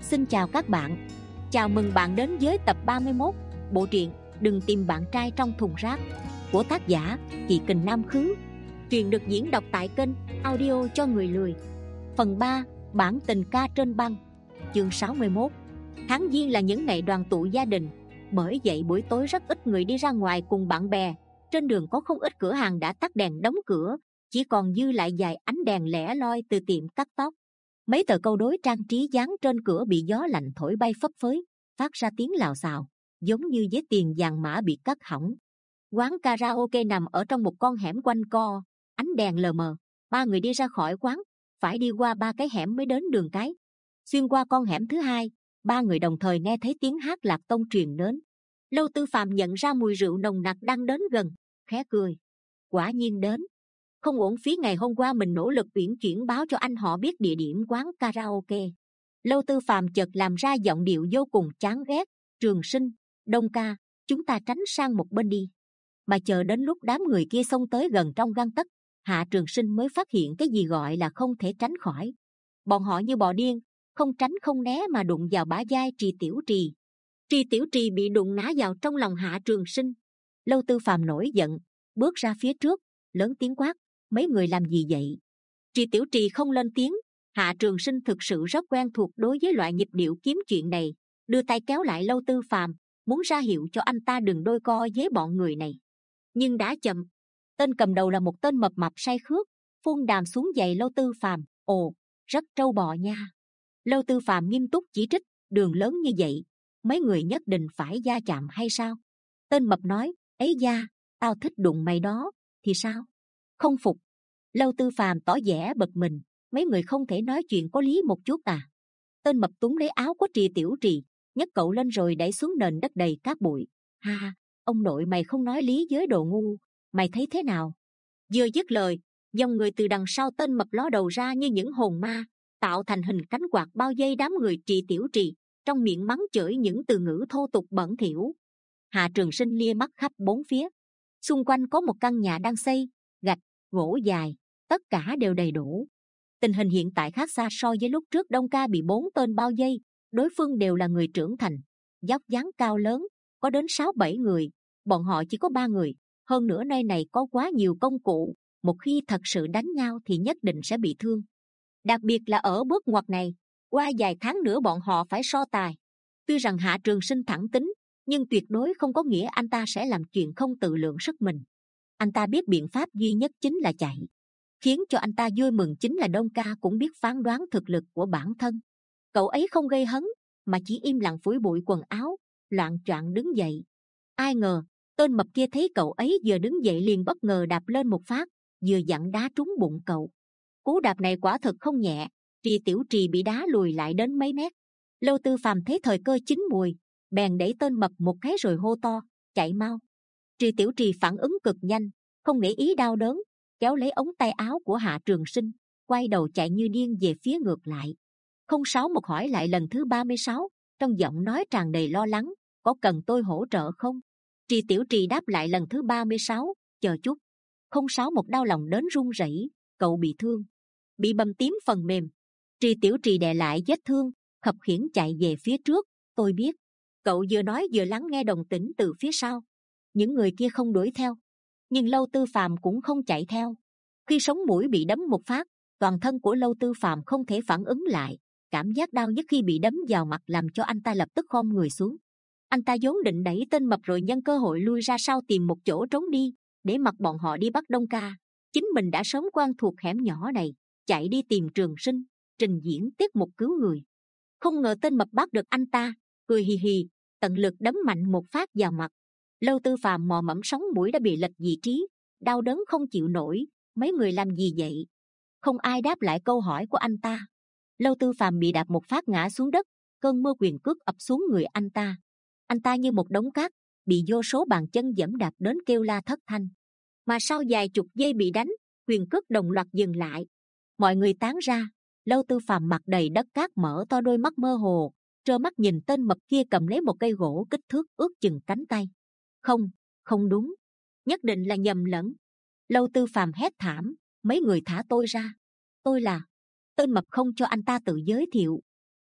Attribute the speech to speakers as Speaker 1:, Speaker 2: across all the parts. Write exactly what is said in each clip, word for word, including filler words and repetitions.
Speaker 1: Xin chào các bạn. Chào mừng bạn đến với tập ba mươi mốt bộ truyện Đừng tìm bạn trai trong thùng rác của tác giả Chị Kình Nam Khứ. Truyện được diễn đọc tại kênh Audio cho người lười. Phần ba, bản tình ca trên băng. Chương sáu mươi mốt. Tháng Giêng là những ngày đoàn tụ gia đình, bởi vậy buổi tối rất ít người đi ra ngoài cùng bạn bè. Trên đường có không ít cửa hàng đã tắt đèn đóng cửa, chỉ còn dư lại vài ánh đèn lẻ loi từ tiệm cắt tóc. Mấy tờ câu đối trang trí dán trên cửa bị gió lạnh thổi bay phấp phới, phát ra tiếng lào xào, giống như giấy tiền vàng mã bị cắt hỏng. Quán karaoke nằm ở trong một con hẻm quanh co, ánh đèn lờ mờ. Ba người đi ra khỏi quán, phải đi qua ba cái hẻm mới đến đường cái. Xuyên qua con hẻm thứ hai, ba người đồng thời nghe thấy tiếng hát lạc tông truyền đến. Lâu Tư Phàm nhận ra mùi rượu nồng nặc đang đến gần, khẽ cười. Quả nhiên đến. Không uổng phí ngày hôm qua mình nỗ lực uyển chuyển báo cho anh họ biết địa điểm quán karaoke. Lâu Tư Phàm chợt làm ra giọng điệu vô cùng chán ghét. Trường Sinh, Đông ca, chúng ta tránh sang một bên đi. Mà chờ đến lúc đám người kia xông tới gần trong gang tấc, Hạ Trường Sinh mới phát hiện cái gì gọi là không thể tránh khỏi. Bọn họ như bò điên, không tránh không né mà đụng vào bả vai Trì Tiểu Trì. Trì Tiểu Trì bị đụng ngã vào trong lòng Hạ Trường Sinh. Lâu Tư Phàm nổi giận, bước ra phía trước, lớn tiếng quát: mấy người làm gì vậy? Trì Tiểu Trì không lên tiếng. Hạ Trường Sinh thực sự rất quen thuộc đối với loại nhịp điệu kiếm chuyện này, đưa tay kéo lại Lâu Tư Phàm, muốn ra hiệu cho anh ta đừng đôi co với bọn người này. Nhưng đã chậm. Tên cầm đầu là một tên mập mạp say khước, phun đàm xuống giày Lâu Tư Phàm. Ồ, rất trâu bò nha. Lâu Tư Phàm nghiêm túc chỉ trích: đường lớn như vậy, mấy người nhất định phải va chạm hay sao? Tên mập nói: ấy da, tao thích đụng mày đó, thì sao? Không phục. Lâu Tư Phàm tỏ vẻ bực mình: mấy người không thể nói chuyện có lý một chút à? Tên mập túm lấy áo của Trì Tiểu Trì, nhấc cậu lên rồi đẩy xuống nền đất đầy cát bụi. Ha ha, ông nội mày không nói lý với đồ ngu, mày thấy thế nào? Vừa dứt lời, dòng người từ đằng sau tên mập ló đầu ra như những hồn ma, tạo thành hình cánh quạt bao vây đám người Trì Tiểu Trì, trong miệng mắng chửi những từ ngữ thô tục bẩn thỉu. Hạ Trường Sinh lia mắt khắp bốn phía. Xung quanh có một căn nhà đang xây, gạch, gỗ dài, tất cả đều đầy đủ. Tình hình hiện tại khác xa so với lúc trước Đông ca bị bốn tên bao vây. Đối phương đều là người trưởng thành, vóc dáng cao lớn, có đến sáu bảy người, bọn họ chỉ có ba người. Hơn nữa nơi này có quá nhiều công cụ, một khi thật sự đánh nhau thì nhất định sẽ bị thương. Đặc biệt là ở bước ngoặt này, qua vài tháng nữa bọn họ phải so tài. Tuy rằng Hạ Trường Sinh thẳng tính, nhưng tuyệt đối không có nghĩa anh ta sẽ làm chuyện không tự lượng sức mình. Anh ta biết biện pháp duy nhất chính là chạy. Khiến cho anh ta vui mừng chính là Đông ca cũng biết phán đoán thực lực của bản thân. Cậu ấy không gây hấn, mà chỉ im lặng phủi bụi quần áo, loạng choạng đứng dậy. Ai ngờ tên mập kia thấy cậu ấy vừa đứng dậy liền bất ngờ đạp lên một phát, vừa dặn đá trúng bụng cậu. Cú đạp này quả thực không nhẹ, Trì Tiểu Trì bị đá lùi lại đến mấy mét. Lâu Tư Phàm thấy thời cơ chín mùi, bèn đẩy tên mập một cái rồi hô to: chạy mau! Trì Tiểu Trì phản ứng cực nhanh, không để ý đau đớn, kéo lấy ống tay áo của Hạ Trường Sinh, quay đầu chạy như điên về phía ngược lại. Không sáu một hỏi lại lần thứ ba mươi sáu, trong giọng nói tràn đầy lo lắng: có cần tôi hỗ trợ không? Trì Tiểu Trì đáp lại lần thứ ba mươi sáu: chờ chút. Không sáu một đau lòng đến run rẩy: cậu bị thương, bị bầm tím phần mềm. Trì Tiểu Trì đè lại vết thương, khập khiễng chạy về phía trước. Tôi biết. Cậu vừa nói vừa lắng nghe đồng tĩnh từ phía sau. Những người kia không đuổi theo, nhưng Lâu Tư Phàm cũng không chạy theo. Khi sống mũi bị đấm một phát, toàn thân của Lâu Tư Phàm không thể phản ứng lại. Cảm giác đau nhức khi bị đấm vào mặt làm cho anh ta lập tức khom người xuống. Anh ta vốn định đẩy tên mập rồi nhân cơ hội lui ra sau tìm một chỗ trốn đi, để mặc bọn họ đi bắt Đông ca. Chính mình đã sớm quen thuộc hẻm nhỏ này, chạy đi tìm Trường Sinh, trình diễn tiết mục cứu người. Không ngờ tên mập bắt được anh ta, cười hì hì, tận lực đấm mạnh một phát vào mặt. Lâu Tư Phàm mò mẫm sống mũi đã bị lệch vị trí, đau đớn không chịu nổi. Mấy người làm gì vậy? Không ai đáp lại câu hỏi của anh ta. Lâu Tư Phàm bị đạp một phát ngã xuống đất, cơn mưa quyền cước ập xuống người anh ta. Anh ta như một đống cát, bị vô số bàn chân giẫm đạp đến kêu la thất thanh. Mà sau vài chục giây bị đánh, quyền cước đồng loạt dừng lại. Mọi người tán ra. Lâu Tư Phàm mặt đầy đất cát, mở to đôi mắt mơ hồ, trơ mắt nhìn tên mập kia cầm lấy một cây gỗ kích thước ước chừng cánh tay. Không, không đúng, nhất định là nhầm lẫn. Lâu Tư Phàm hét thảm: mấy người thả tôi ra, tôi là... Tên mập không cho anh ta tự giới thiệu.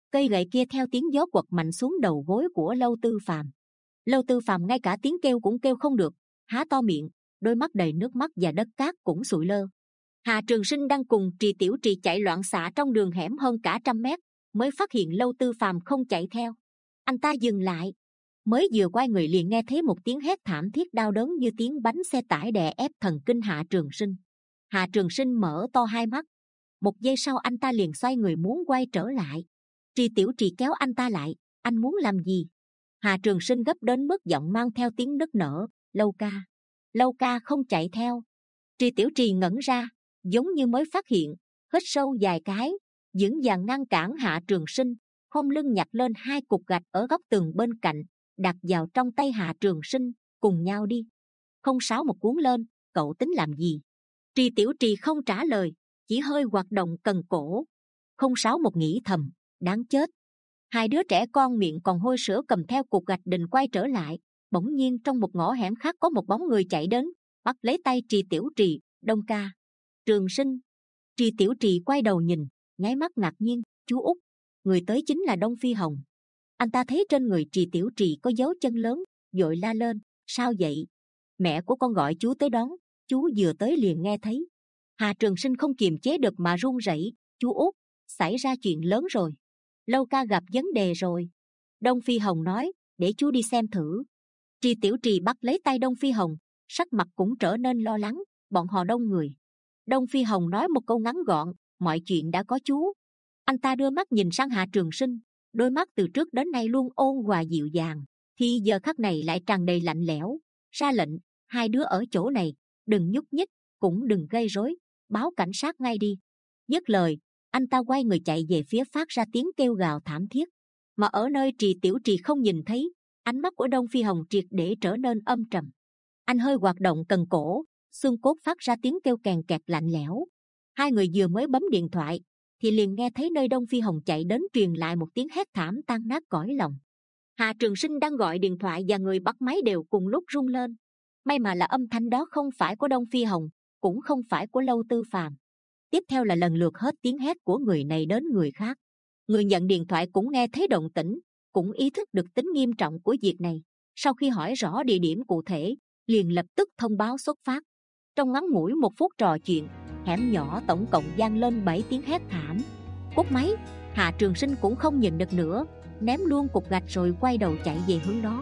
Speaker 1: Cây gậy kia theo tiếng gió quật mạnh xuống đầu gối của Lâu Tư Phàm. Lâu Tư Phàm ngay cả tiếng kêu cũng kêu không được, há to miệng, đôi mắt đầy nước mắt và đất cát cũng sụi lơ. Hà Trường Sinh đang cùng Trì Tiểu Trì chạy loạn xạ trong đường hẻm hơn cả trăm mét, mới phát hiện Lâu Tư Phàm không chạy theo. Anh ta dừng lại, mới vừa quay người liền nghe thấy một tiếng hét thảm thiết đau đớn như tiếng bánh xe tải đè ép thần kinh Hạ Trường Sinh. Hạ Trường Sinh mở to hai mắt, một giây sau anh ta liền xoay người muốn quay trở lại. Trì Tiểu Trì kéo anh ta lại. Anh muốn làm gì? Hà Trường Sinh gấp đến mức giọng mang theo tiếng nức nở. Lâu ca, Lâu ca không chạy theo. Trì Tiểu Trì ngẩn ra, giống như mới phát hiện, hít sâu vài cái, vững vàng ngăn cản Hạ Trường Sinh, khom lưng nhặt lên hai cục gạch ở góc tường bên cạnh, đặt vào trong tay Hạ Trường Sinh. Cùng nhau đi. Không sáu một cuốn lên, cậu tính làm gì? Trì Tiểu Trì không trả lời, chỉ hơi hoạt động cần cổ. Không sáu một nghĩ thầm, đáng chết. Hai đứa trẻ con miệng còn hôi sữa cầm theo cục gạch định quay trở lại, bỗng nhiên trong một ngõ hẻm khác có một bóng người chạy đến, bắt lấy tay Trì Tiểu Trì. Đông ca. Trường Sinh. Trì Tiểu Trì quay đầu nhìn, nháy mắt ngạc nhiên. Chú út. Người tới chính là Đông Phi Hồng. Anh ta thấy trên người Trì Tiểu Trì có dấu chân lớn, vội la lên. Sao vậy? Mẹ của con gọi chú tới đón, chú vừa tới liền nghe thấy. Hà Trường Sinh không kiềm chế được mà run rẩy. Chú út, xảy ra chuyện lớn rồi. Lâu ca gặp vấn đề rồi. Đông Phi Hồng nói, để chú đi xem thử. Trì Tiểu Trì bắt lấy tay Đông Phi Hồng, sắc mặt cũng trở nên lo lắng. Bọn họ đông người. Đông Phi Hồng nói một câu ngắn gọn, mọi chuyện đã có chú. Anh ta đưa mắt nhìn sang Hạ Trường Sinh, đôi mắt từ trước đến nay luôn ôn hòa dịu dàng, thì giờ khắc này lại tràn đầy lạnh lẽo. Ra lệnh, hai đứa ở chỗ này, đừng nhúc nhích, cũng đừng gây rối, báo cảnh sát ngay đi. Dứt lời, anh ta quay người chạy về phía phát ra tiếng kêu gào thảm thiết. Mà ở nơi Trì Tiểu Trì không nhìn thấy, ánh mắt của Đông Phi Hồng triệt để trở nên âm trầm. Anh hơi hoạt động cần cổ, xương cốt phát ra tiếng kêu kèn kẹt lạnh lẽo. Hai người vừa mới bấm điện thoại thì liền nghe thấy nơi Đông Phi Hồng chạy đến truyền lại một tiếng hét thảm tan nát cõi lòng. Hà Trường Sinh đang gọi điện thoại và người bắt máy đều cùng lúc rung lên. May mà là âm thanh đó không phải của Đông Phi Hồng, cũng không phải của Lâu Tư Phàm. Tiếp theo là lần lượt hết tiếng hét của người này đến người khác. Người nhận điện thoại cũng nghe thấy động tĩnh, cũng ý thức được tính nghiêm trọng của việc này. Sau khi hỏi rõ địa điểm cụ thể, liền lập tức thông báo xuất phát. Trong ngắn ngủi một phút trò chuyện, hẻm nhỏ tổng cộng vang lên bảy tiếng hét thảm. Cúp máy, Hạ Trường Sinh cũng không nhìn được nữa, ném luôn cục gạch rồi quay đầu chạy về hướng đó.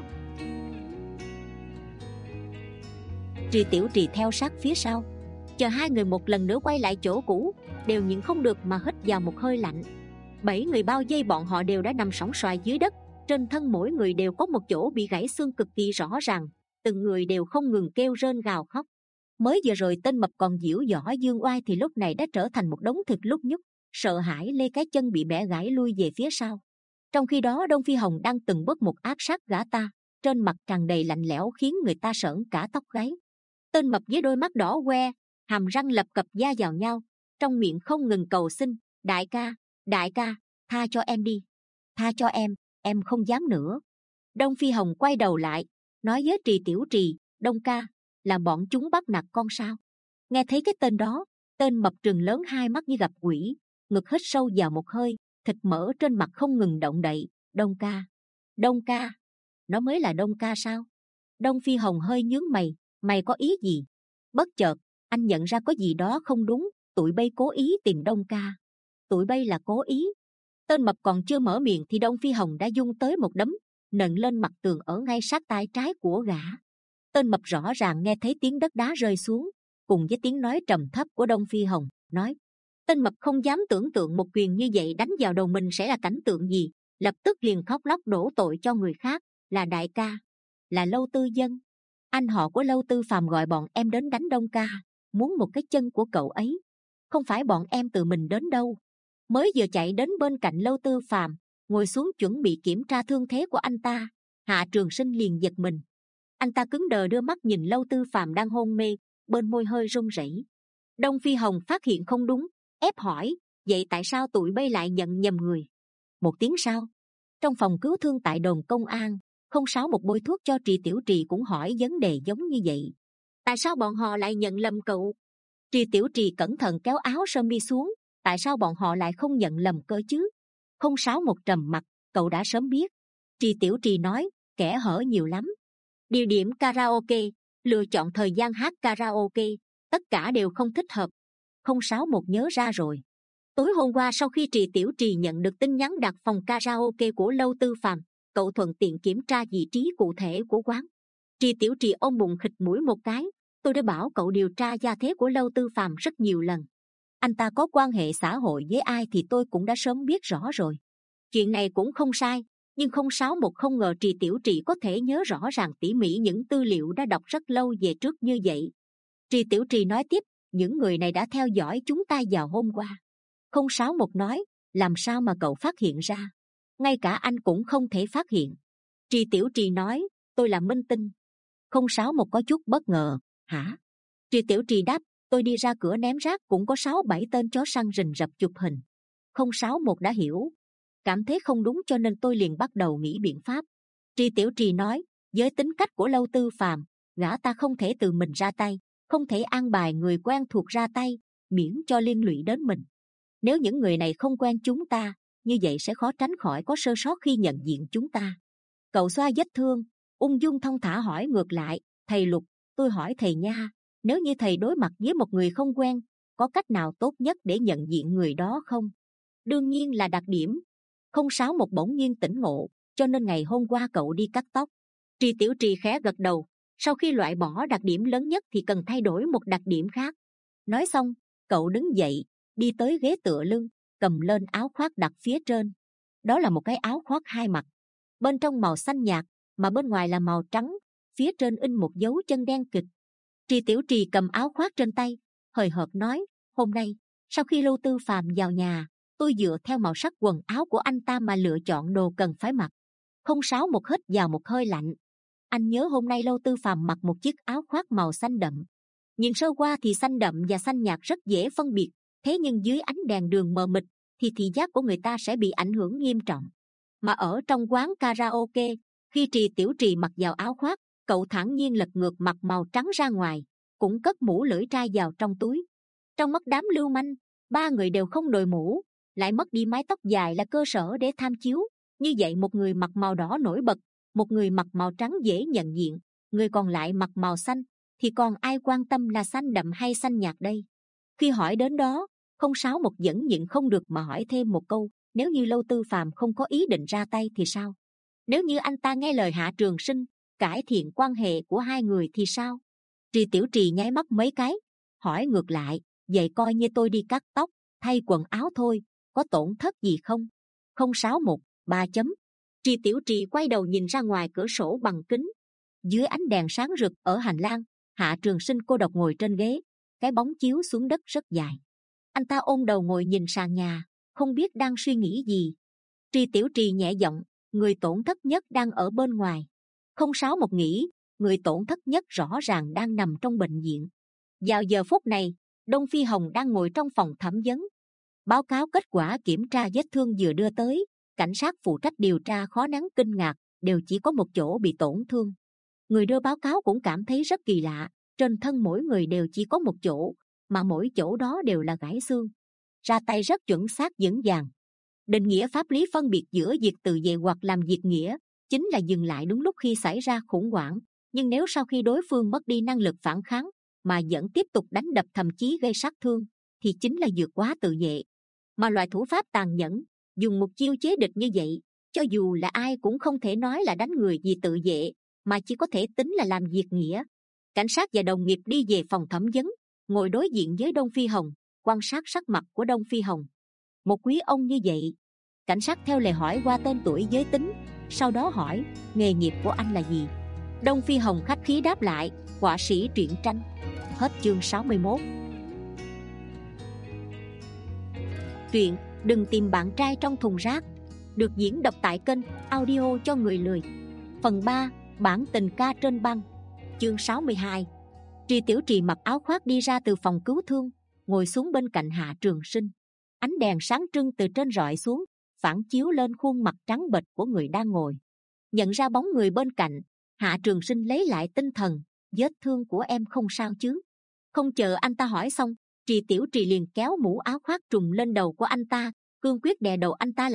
Speaker 1: Trì Tiểu Trì theo sát phía sau, chờ hai người một lần nữa quay lại chỗ cũ, đều nhịn không được mà hít vào một hơi lạnh. Bảy người bao vây bọn họ đều đã nằm sóng xoài dưới đất, trên thân mỗi người đều có một chỗ bị gãy xương cực kỳ rõ ràng, từng người đều không ngừng kêu rên gào khóc. Mới vừa rồi tên mập còn giễu giỏi dương oai thì lúc này đã trở thành một đống thịt lúc nhúc, sợ hãi lê cái chân bị bẻ gãy lui về phía sau. Trong khi đó Đông Phi Hồng đang từng bước một áp sát gã ta, trên mặt tràn đầy lạnh lẽo khiến người ta sởn cả tóc gáy. Tên mập với đôi mắt đỏ que, hàm răng lập cập da vào nhau, trong miệng không ngừng cầu xin. Đại ca, đại ca, tha cho em đi, tha cho em, em không dám nữa. Đông Phi Hồng quay đầu lại, nói với Trì Tiểu Trì. Đông ca, là bọn chúng bắt nạt con sao? Nghe thấy cái tên đó, tên mập trừng lớn hai mắt như gặp quỷ, ngực hít sâu vào một hơi, thịt mỡ trên mặt không ngừng động đậy. Đông ca, Đông ca, nó mới là Đông ca sao? Đông Phi Hồng hơi nhướng mày, mày có ý gì? Bất chợt anh nhận ra có gì đó không đúng, tụi bay cố ý tìm Đông ca. Tụi bay là cố ý. Tên mập còn chưa mở miệng thì Đông Phi Hồng đã dung tới một đấm, nện lên mặt tường ở ngay sát tay trái của gã. Tên mập rõ ràng nghe thấy tiếng đất đá rơi xuống, cùng với tiếng nói trầm thấp của Đông Phi Hồng, nói. Tên mập không dám tưởng tượng một quyền như vậy đánh vào đầu mình sẽ là cảnh tượng gì, lập tức liền khóc lóc đổ tội cho người khác. Là đại ca, là Lâu Tư Dân, anh họ của Lâu Tư Phàm gọi bọn em đến đánh Đông ca, muốn một cái chân của cậu ấy. Không phải bọn em tự mình đến đâu. Mới vừa chạy đến bên cạnh Lâu Tư Phàm, ngồi xuống chuẩn bị kiểm tra thương thế của anh ta, Hạ Trường Sinh liền giật mình. Anh ta cứng đờ đưa mắt nhìn Lâu Tư Phàm đang hôn mê, bên môi hơi run rẩy. Đông Phi Hồng phát hiện không đúng, ép hỏi. Vậy tại sao tụi bay lại nhận nhầm người? Một tiếng sau, trong phòng cứu thương tại đồn công an, không sáu một bôi thuốc cho Trì Tiểu Trì cũng hỏi vấn đề giống như vậy. Tại sao bọn họ lại nhận lầm cậu? Trì Tiểu Trì cẩn thận kéo áo sơ mi xuống. Tại sao bọn họ lại không nhận lầm cơ chứ? Không sáu một trầm mặt, cậu đã sớm biết. Trì Tiểu Trì nói, kẻ hở nhiều lắm. Địa điểm karaoke, lựa chọn thời gian hát karaoke, tất cả đều không thích hợp. Không sáu một nhớ ra rồi. Tối hôm qua sau khi Trì Tiểu Trì nhận được tin nhắn đặt phòng karaoke của Lâu Tư Phàm, cậu thuận tiện kiểm tra vị trí cụ thể của quán. Trì Tiểu Trì ôm bụng khịt mũi một cái, tôi đã bảo cậu điều tra gia thế của Lâu Tư Phàm rất nhiều lần. Anh ta có quan hệ xã hội với ai thì tôi cũng đã sớm biết rõ rồi. Chuyện này cũng không sai, nhưng không sáu một không ngờ Trì Tiểu Trì có thể nhớ rõ ràng tỉ mỉ những tư liệu đã đọc rất lâu về trước như vậy. Trì Tiểu Trì nói tiếp, những người này đã theo dõi chúng ta vào hôm qua. Không sáu một nói, làm sao mà cậu phát hiện ra? Ngay cả anh cũng không thể phát hiện. Trì Tiểu Trì nói, tôi là minh tinh. Không sáu một có chút bất ngờ, hả? Trì Tiểu Trì đáp, tôi đi ra cửa ném rác cũng có sáu bảy tên chó săn rình rập chụp hình. Không sáu một đã hiểu, cảm thấy không đúng cho nên tôi liền bắt đầu nghĩ biện pháp. Trì Tiểu Trì nói, với tính cách của Lâu Tư Phàm, gã ta không thể từ mình ra tay, không thể an bài người quen thuộc ra tay, miễn cho liên lụy đến mình. Nếu những người này không quen chúng ta, như vậy sẽ khó tránh khỏi có sơ sót khi nhận diện chúng ta. Cậu xoa vết thương, ung dung thong thả hỏi ngược lại, thầy Lục, tôi hỏi thầy nha, nếu như thầy đối mặt với một người không quen, có cách nào tốt nhất để nhận diện người đó không? Đương nhiên là đặc điểm. Không sáu một bỗng nhiên tỉnh ngộ, cho nên ngày hôm qua cậu đi cắt tóc. Trì Tiểu Trì khẽ gật đầu, sau khi loại bỏ đặc điểm lớn nhất thì cần thay đổi một đặc điểm khác. Nói xong, cậu đứng dậy, đi tới ghế tựa lưng, cầm lên áo khoác đặt phía trên. Đó là một cái áo khoác hai mặt, bên trong màu xanh nhạt, mà bên ngoài là màu trắng, phía trên in một dấu chân đen kịt. Trì Tiểu Trì cầm áo khoác trên tay, hời hợt nói, hôm nay, sau khi Lâu Tư Phàm vào nhà, tôi dựa theo màu sắc quần áo của anh ta mà lựa chọn đồ cần phải mặc. Không sáu một hít vào một hơi lạnh. Anh nhớ hôm nay Lâu Tư Phàm mặc một chiếc áo khoác màu xanh đậm. Nhìn sơ qua thì xanh đậm và xanh nhạt rất dễ phân biệt, thế nhưng dưới ánh đèn đường mờ mịt thì thị giác của người ta sẽ bị ảnh hưởng nghiêm trọng. Mà ở trong quán karaoke, khi Trì Tiểu Trì mặc vào áo khoác, cậu thản nhiên lật ngược mặt màu trắng ra ngoài, cũng cất mũ lưỡi trai vào trong túi. Trong mắt đám lưu manh, ba người đều không đội mũ, lại mất đi mái tóc dài là cơ sở để tham chiếu. Như vậy một người mặc màu đỏ nổi bật, một người mặc màu trắng dễ nhận diện, người còn lại mặc màu xanh, thì còn ai quan tâm là xanh đậm hay xanh nhạt đây? Khi hỏi đến đó, không sáu một vẫn nhịn không được mà hỏi thêm một câu, nếu như Lâu Tư Phàm không có ý định ra tay thì sao? Nếu như anh ta nghe lời Hạ Trường Sinh, cải thiện quan hệ của hai người thì sao? Trì Tiểu Trì nháy mắt mấy cái, hỏi ngược lại, vậy coi như tôi đi cắt tóc, thay quần áo thôi, có tổn thất gì không? Không sáu một, ba chấm. Trì Tiểu Trì quay đầu nhìn ra ngoài cửa sổ bằng kính. Dưới ánh đèn sáng rực ở hành lang, Hạ Trường Sinh cô độc ngồi trên ghế, cái bóng chiếu xuống đất rất dài. Anh ta ôm đầu ngồi nhìn sàn nhà, không biết đang suy nghĩ gì. Trì Tiểu Trì nhẹ giọng, người tổn thất nhất đang ở bên ngoài. Không sáu một nghĩ, người tổn thất nhất rõ ràng đang nằm trong bệnh viện. Vào giờ phút này, Đông Phi Hồng đang ngồi trong phòng thẩm vấn. Báo cáo kết quả kiểm tra vết thương vừa đưa tới, cảnh sát phụ trách điều tra khó nén kinh ngạc, đều chỉ có một chỗ bị tổn thương. Người đưa báo cáo cũng cảm thấy rất kỳ lạ, trên thân mỗi người đều chỉ có một chỗ, mà mỗi chỗ đó đều là gãy xương. Ra tay rất chuẩn xác vững vàng. Định nghĩa pháp lý phân biệt giữa việc tự vệ hoặc làm việc nghĩa chính là dừng lại đúng lúc khi xảy ra khủng hoảng, nhưng nếu sau khi đối phương mất đi năng lực phản kháng mà vẫn tiếp tục đánh đập thậm chí gây sát thương thì chính là vượt quá tự vệ. Mà loại thủ pháp tàn nhẫn, dùng một chiêu chế địch như vậy, cho dù là ai cũng không thể nói là đánh người vì tự vệ, mà chỉ có thể tính là làm việc nghĩa. Cảnh sát và đồng nghiệp đi về phòng thẩm vấn, ngồi đối diện với Đông Phi Hồng, quan sát sắc mặt của Đông Phi Hồng. Một quý ông như vậy. Cảnh sát theo lời hỏi qua tên tuổi giới tính, sau đó hỏi nghề nghiệp của anh là gì. Đông Phi Hồng khách khí đáp lại, họa sĩ truyện tranh. Hết chương sáu mươi mốt. Truyện Đừng Tìm Bạn Trai Trong Thùng Rác được diễn đọc tại kênh Audio Cho Người Lười. Phần ba, Bản Tình Ca Trên Băng. Chương sáu mươi hai. Trì Tiểu Trì mặc áo khoác đi ra từ phòng cứu thương, ngồi xuống bên cạnh Hạ Trường Sinh. Ánh đèn sáng trưng từ trên rọi xuống, phản chiếu lên khuôn mặt trắng bệch của người đang ngồi. Nhận ra bóng người bên cạnh, Hạ Trường Sinh lấy lại tinh thần. Vết thương của em không sao chứ? Không chờ anh ta hỏi xong, Trì Tiểu Trì liền kéo mũ áo khoác trùm lên đầu của anh ta, cương quyết đè đầu anh ta lại,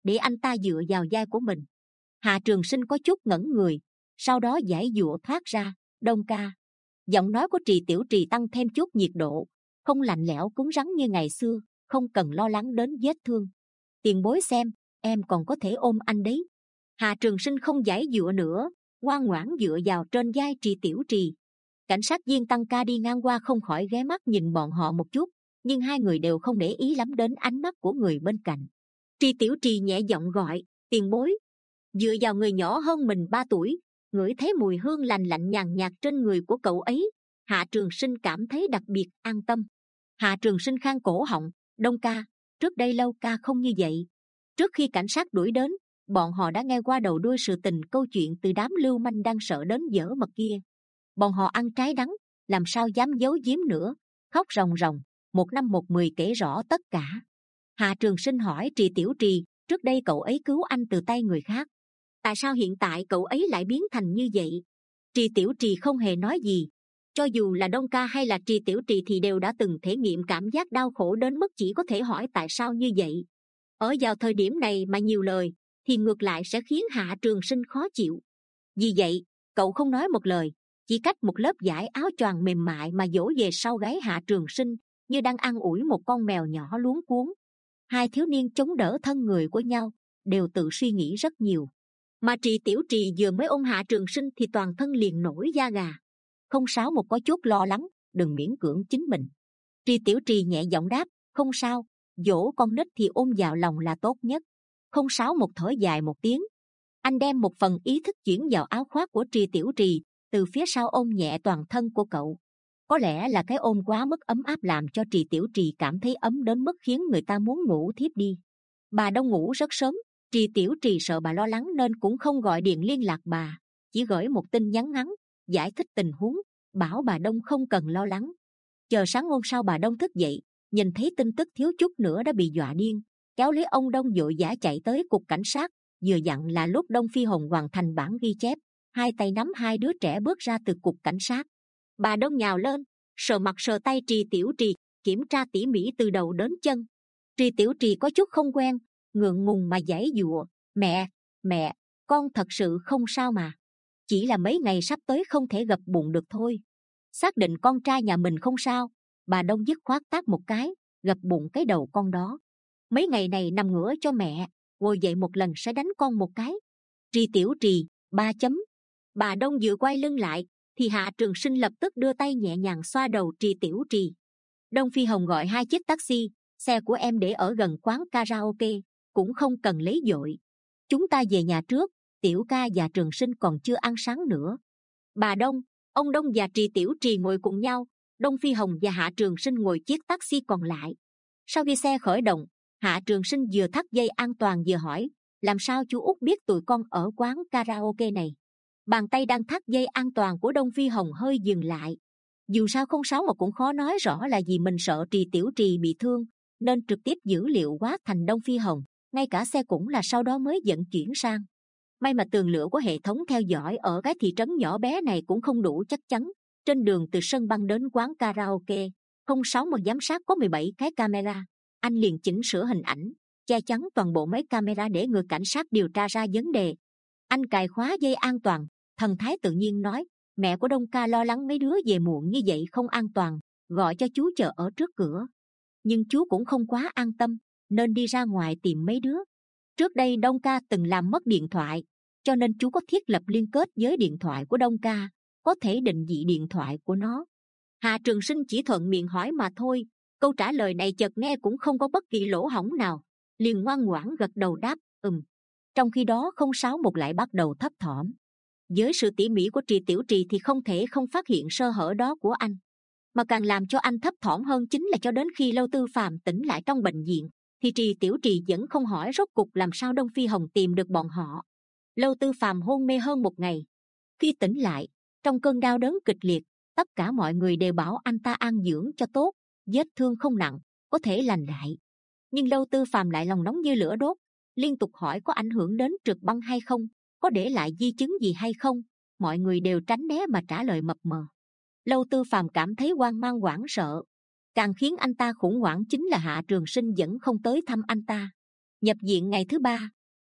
Speaker 1: để anh ta dựa vào vai của mình. Hạ Trường Sinh có chút ngẩn người, sau đó giãy giụa thoát ra. Đông ca. Giọng nói của Trì Tiểu Trì tăng thêm chút nhiệt độ, không lạnh lẽo cứng rắn như ngày xưa. Không cần lo lắng đến vết thương. Tiền bối xem, em còn có thể ôm anh đấy. Hạ Trường Sinh không giãy giụa nữa, ngoan ngoãn dựa vào trên vai Trì Tiểu Trì. Cảnh sát viên tăng ca đi ngang qua không khỏi ghé mắt nhìn bọn họ một chút, nhưng hai người đều không để ý lắm đến ánh mắt của người bên cạnh. Trì Tiểu Trì nhẹ giọng gọi, tiền bối. Dựa vào người nhỏ hơn mình ba tuổi, ngửi thấy mùi hương lành lạnh nhàn nhạt trên người của cậu ấy, Hạ Trường Sinh cảm thấy đặc biệt an tâm. Hạ Trường Sinh khang cổ họng, Đông ca, trước đây Lâu ca không như vậy. Trước khi cảnh sát đuổi đến, bọn họ đã nghe qua đầu đuôi sự tình câu chuyện từ đám lưu manh đang sợ đến dở mật kia. Bọn họ ăn trái đắng, làm sao dám giấu giếm nữa, khóc ròng ròng, một năm một mười kể rõ tất cả. Hạ Trường Sinh hỏi Trì Tiểu Trì, trước đây cậu ấy cứu anh từ tay người khác, tại sao hiện tại cậu ấy lại biến thành như vậy? Trì Tiểu Trì không hề nói gì. Cho dù là Đông ca hay là Trì Tiểu Trì thì đều đã từng thể nghiệm cảm giác đau khổ đến mức chỉ có thể hỏi tại sao như vậy. Ở vào thời điểm này mà nhiều lời thì ngược lại sẽ khiến Hạ Trường Sinh khó chịu. Vì vậy cậu không nói một lời, chỉ cách một lớp vải áo choàng mềm mại mà dỗ về sau gáy Hạ Trường Sinh, như đang ăn ủi một con mèo nhỏ luống cuống. Hai thiếu niên chống đỡ thân người của nhau, đều tự suy nghĩ rất nhiều. Mà Trì Tiểu Trì vừa mới ôm Hạ Trường Sinh thì toàn thân liền nổi da gà. Không Sáu một có chút lo lắng, đừng miễn cưỡng chính mình. Trì Tiểu Trì nhẹ giọng đáp, không sao, dỗ con nít thì ôm vào lòng là tốt nhất. Không Sáu một thở dài một tiếng. Anh đem một phần ý thức chuyển vào áo khoác của Trì Tiểu Trì, từ phía sau ôm nhẹ toàn thân của cậu. Có lẽ là cái ôm quá mức ấm áp làm cho Trì Tiểu Trì cảm thấy ấm đến mức khiến người ta muốn ngủ thiếp đi. Bà Đông ngủ rất sớm, Trì Tiểu Trì sợ bà lo lắng nên cũng không gọi điện liên lạc bà, chỉ gửi một tin nhắn ngắn giải thích tình huống, bảo bà Đông không cần lo lắng. Chờ sáng hôm sau bà Đông thức dậy, nhìn thấy tin tức thiếu chút nữa đã bị dọa điên, kéo lấy ông Đông vội vã chạy tới cục cảnh sát. Vừa dặn là lúc Đông Phi Hồng hoàn thành bản ghi chép, hai tay nắm hai đứa trẻ bước ra từ cục cảnh sát. Bà Đông nhào lên, sờ mặt sờ tay Trì Tiểu Trì, kiểm tra tỉ mỉ từ đầu đến chân. Trì Tiểu Trì có chút không quen, ngượng ngùng mà giãy giụa, mẹ, mẹ, con thật sự không sao mà, chỉ là mấy ngày sắp tới không thể gập bụng được thôi. Xác định con trai nhà mình không sao, bà Đông dứt khoát tát một cái, gập bụng cái đầu con đó. Mấy ngày này nằm ngửa cho mẹ, ngồi dậy một lần sẽ đánh con một cái. Trì Tiểu Trì, ba chấm. Bà Đông vừa quay lưng lại thì Hạ Trường Sinh lập tức đưa tay nhẹ nhàng xoa đầu Trì Tiểu Trì. Đông Phi Hồng gọi hai chiếc taxi, xe của em để ở gần quán karaoke, cũng không cần lấy vội. Chúng ta về nhà trước, Tiểu ca và Trường Sinh còn chưa ăn sáng nữa. Bà Đông, ông Đông và Trì Tiểu Trì ngồi cùng nhau, Đông Phi Hồng và Hạ Trường Sinh ngồi chiếc taxi còn lại. Sau khi xe khởi động, Hạ Trường Sinh vừa thắt dây an toàn vừa hỏi, làm sao chú Út biết tụi con ở quán karaoke này? Bàn tay đang thắt dây an toàn của Đông Phi Hồng hơi dừng lại. Dù sao không Sáu mà cũng khó nói rõ là vì mình sợ Trì Tiểu Trì bị thương, nên trực tiếp dữ liệu hóa thành Đông Phi Hồng, ngay cả xe cũng là sau đó mới vận chuyển sang. May mà tường lửa của hệ thống theo dõi ở cái thị trấn nhỏ bé này cũng không đủ chắc chắn. Trên đường từ sân băng đến quán karaoke, không Sáu mà giám sát có mười bảy cái camera. Anh liền chỉnh sửa hình ảnh, che chắn toàn bộ mấy camera để người cảnh sát điều tra ra vấn đề. Anh cài khóa dây an toàn, thần thái tự nhiên nói, mẹ của Đông ca lo lắng mấy đứa về muộn như vậy không an toàn, gọi cho chú chờ ở trước cửa. Nhưng chú cũng không quá an tâm, nên đi ra ngoài tìm mấy đứa. Trước đây Đông ca từng làm mất điện thoại, cho nên chú có thiết lập liên kết với điện thoại của Đông ca, có thể định vị điện thoại của nó. Hạ Trường Sinh chỉ thuận miệng hỏi mà thôi, câu trả lời này chợt nghe cũng không có bất kỳ lỗ hổng nào, liền ngoan ngoãn gật đầu đáp ừm. Trong khi đó không Sáu một lại bắt đầu thấp thỏm. Với sự tỉ mỉ của Trì Tiểu Trì thì không thể không phát hiện sơ hở đó của anh. Mà càng làm cho anh thấp thỏm hơn chính là cho đến khi Lâu Tư Phàm tỉnh lại trong bệnh viện, thì Trì Tiểu Trì vẫn không hỏi rốt cục làm sao Đông Phi Hồng tìm được bọn họ. Lâu Tư Phàm hôn mê hơn một ngày. Khi tỉnh lại, trong cơn đau đớn kịch liệt, tất cả mọi người đều bảo anh ta an dưỡng cho tốt, vết thương không nặng, có thể lành lại. Nhưng Lâu Tư Phàm lại lòng nóng như lửa đốt, liên tục hỏi có ảnh hưởng đến trượt băng hay không, có để lại di chứng gì hay không. Mọi người đều tránh né mà trả lời mập mờ. Lâu Tư Phàm cảm thấy hoang mang hoảng sợ. Càng khiến anh ta khủng hoảng chính là Hạ Trường Sinh vẫn không tới thăm anh ta. Nhập viện ngày thứ ba,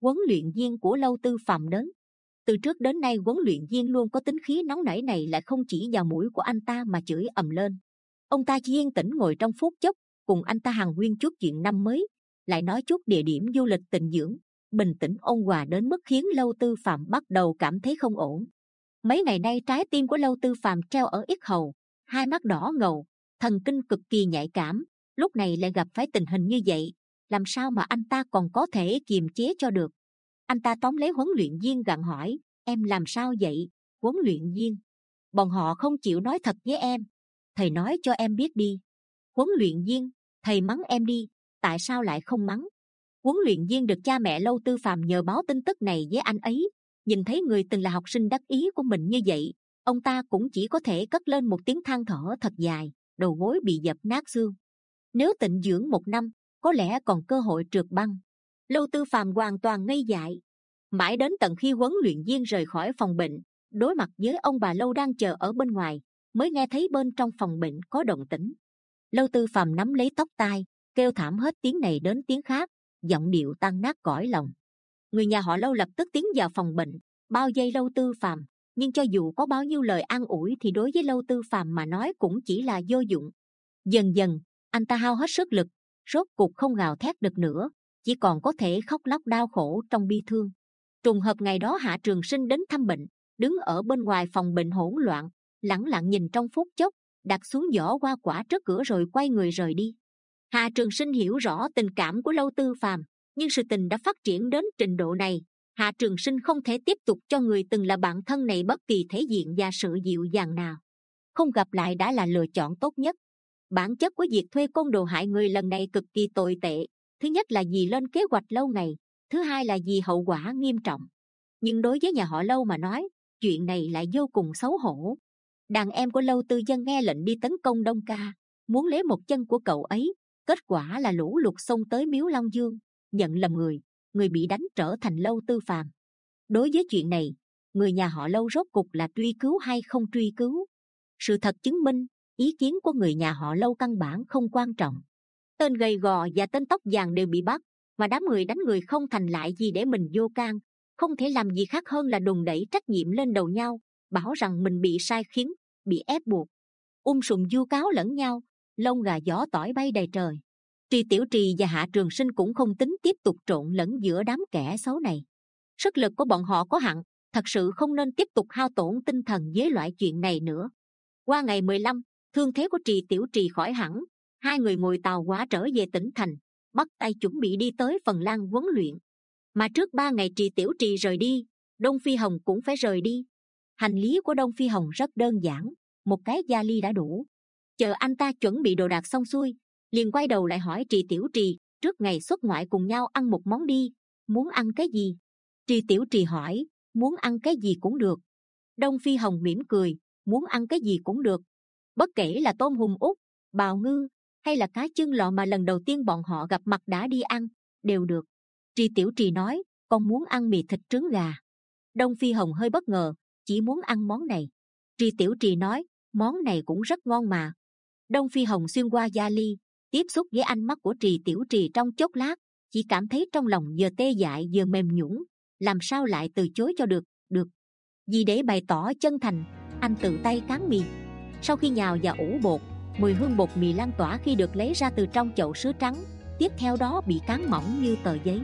Speaker 1: huấn luyện viên của Lâu Tư Phạm đến. Từ trước đến nay huấn luyện viên luôn có tính khí nóng nảy này lại không chỉ vào mũi của anh ta mà chửi ầm lên. Ông ta chỉ yên tĩnh ngồi trong phút chốc, cùng anh ta hàn huyên chút chuyện năm mới, lại nói chút địa điểm du lịch tịnh dưỡng, bình tĩnh ôn hòa đến mức khiến Lâu Tư Phạm bắt đầu cảm thấy không ổn. Mấy ngày nay trái tim của Lâu Tư Phạm treo ở yết hầu, hai mắt đỏ ngầu, thần kinh cực kỳ nhạy cảm, lúc này lại gặp phải tình hình như vậy, làm sao mà anh ta còn có thể kiềm chế cho được. Anh ta tóm lấy huấn luyện viên gặng hỏi, em làm sao vậy, huấn luyện viên? Bọn họ không chịu nói thật với em. Thầy nói cho em biết đi. Huấn luyện viên, thầy mắng em đi, tại sao lại không mắng? Huấn luyện viên được cha mẹ Lâu Tư Phạm nhờ báo tin tức này với anh ấy, nhìn thấy người từng là học sinh đắc ý của mình như vậy, ông ta cũng chỉ có thể cất lên một tiếng than thở thật dài, đầu gối bị dập nát xương. Nếu tịnh dưỡng một năm, có lẽ còn cơ hội trượt băng. Lâu Tư Phạm hoàn toàn ngây dại. Mãi đến tận khi huấn luyện viên rời khỏi phòng bệnh, đối mặt với ông bà Lâu đang chờ ở bên ngoài, mới nghe thấy bên trong phòng bệnh có động tĩnh. Lâu Tư Phạm nắm lấy tóc tai, kêu thảm hết tiếng này đến tiếng khác, giọng điệu tan nát cõi lòng. Người nhà họ Lâu lập tức tiến vào phòng bệnh, bao vây Lâu Tư Phạm, nhưng cho dù có bao nhiêu lời an ủi thì đối với Lâu Tư Phạm mà nói cũng chỉ là vô dụng. Dần dần, anh ta hao hết sức lực, rốt cục không gào thét được nữa, chỉ còn có thể khóc lóc đau khổ trong bi thương. Trùng hợp ngày đó Hạ Trường Sinh đến thăm bệnh, đứng ở bên ngoài phòng bệnh hỗn loạn, lẳng lặng nhìn trong phút chốc, đặt xuống giỏ hoa quả trước cửa rồi quay người rời đi. Hạ Trường Sinh hiểu rõ tình cảm của Lâu Tư Phạm, nhưng sự tình đã phát triển đến trình độ này, Hạ Trường Sinh không thể tiếp tục cho người từng là bạn thân này bất kỳ thể diện và sự dịu dàng nào. Không gặp lại đã là lựa chọn tốt nhất. Bản chất của việc thuê côn đồ hại người lần này cực kỳ tồi tệ. Thứ nhất là vì lên kế hoạch lâu ngày, thứ hai là vì hậu quả nghiêm trọng. Nhưng đối với nhà họ Lâu mà nói, chuyện này lại vô cùng xấu hổ. Đàn em của Lâu Tư Dân nghe lệnh đi tấn công Đông Ca, muốn lấy một chân của cậu ấy, kết quả là lũ lụt xông tới Miếu Long Dương, nhận lầm người, người bị đánh trở thành Lâu Tư Phạm. Đối với chuyện này, người nhà họ Lâu rốt cục là truy cứu hay không truy cứu? Sự thật chứng minh, ý kiến của người nhà họ Lâu căn bản không quan trọng. Tên gầy gò và tên tóc vàng đều bị bắt, mà đám người đánh người không thành lại gì để mình vô can, không thể làm gì khác hơn là đùn đẩy trách nhiệm lên đầu nhau, bảo rằng mình bị sai khiến, bị ép buộc. Um sùm vu cáo lẫn nhau, lông gà gió tỏi bay đầy trời. Trì Tiểu Trì và Hạ Trường Sinh cũng không tính tiếp tục trộn lẫn giữa đám kẻ xấu này. Sức lực của bọn họ có hạn, thật sự không nên tiếp tục hao tổn tinh thần với loại chuyện này nữa. Qua ngày mười lăm, thương thế của Trì Tiểu Trì khỏi hẳn, hai người ngồi tàu hỏa trở về tỉnh thành, bắt tay chuẩn bị đi tới Phần Lan huấn luyện. Mà trước ba ngày Trì Tiểu Trì rời đi, Đông Phi Hồng cũng phải rời đi. Hành lý của Đông Phi Hồng rất đơn giản, một cái vali đã đủ. Chờ anh ta chuẩn bị đồ đạc xong xuôi, liền quay đầu lại hỏi Trì Tiểu Trì, trước ngày xuất ngoại cùng nhau ăn một món đi, muốn ăn cái gì? Trì Tiểu Trì hỏi, muốn ăn cái gì cũng được. Đông Phi Hồng mỉm cười, muốn ăn cái gì cũng được, bất kể là tôm hùm út, bào ngư hay là cá chân lọ mà lần đầu tiên bọn họ gặp mặt đã đi ăn, đều được. Trì Tiểu Trì nói, con muốn ăn mì thịt trứng gà. Đông Phi Hồng hơi bất ngờ, chỉ muốn ăn món này. Trì Tiểu Trì nói, món này cũng rất ngon mà. Đông Phi Hồng xuyên qua vali, tiếp xúc với ánh mắt của Trì Tiểu Trì trong chốc lát, chỉ cảm thấy trong lòng vừa tê dại vừa mềm nhũn, làm sao lại từ chối cho được? Được. Vì để bày tỏ chân thành, anh tự tay cán mì. Sau khi nhào vào ủ bột, mùi hương bột mì lan tỏa khi được lấy ra từ trong chậu sứ trắng, tiếp theo đó bị cán mỏng như tờ giấy.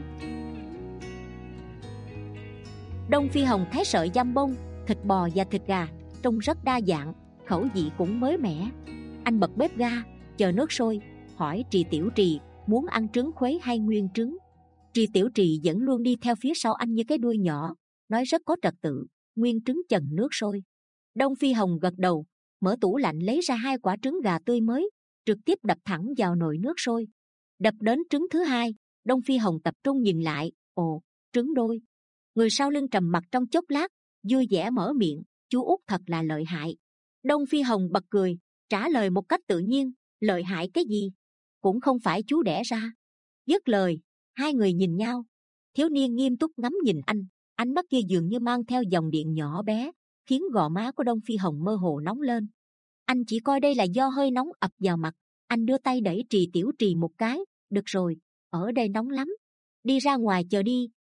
Speaker 1: Đông Phi Hồng thái sợi giam bông, thịt bò và thịt gà, trông rất đa dạng, khẩu vị cũng mới mẻ. Anh bật bếp ga, chờ nước sôi, hỏi Trì Tiểu Trì muốn ăn trứng khuấy hay nguyên trứng. Trì Tiểu Trì vẫn luôn đi theo phía sau anh như cái đuôi nhỏ, nói rất có trật tự, nguyên trứng chần nước sôi. Đông Phi Hồng gật đầu, mở tủ lạnh lấy ra hai quả trứng gà tươi mới, trực tiếp đập thẳng vào nồi nước sôi. Đập đến trứng thứ hai, Đông Phi Hồng tập trung nhìn lại, ồ, trứng đôi. Người sau lưng trầm mặc trong chốc lát, vui vẻ mở miệng, chú út thật là lợi hại. Đông Phi Hồng bật cười, trả lời một cách tự nhiên, lợi hại cái gì? Cũng không phải chú đẻ ra. Dứt lời, hai người nhìn nhau. Thiếu niên nghiêm túc ngắm nhìn anh, ánh mắt kia dường như mang theo dòng điện nhỏ bé, khiến gò má của Đông Phi Hồng mơ hồ nóng lên. Anh chỉ coi đây là do hơi nóng ập vào mặt. Anh đưa tay đẩy Trì Tiểu Trì một cái, được rồi, ở đây nóng lắm, đi ra ngoài chờ đi,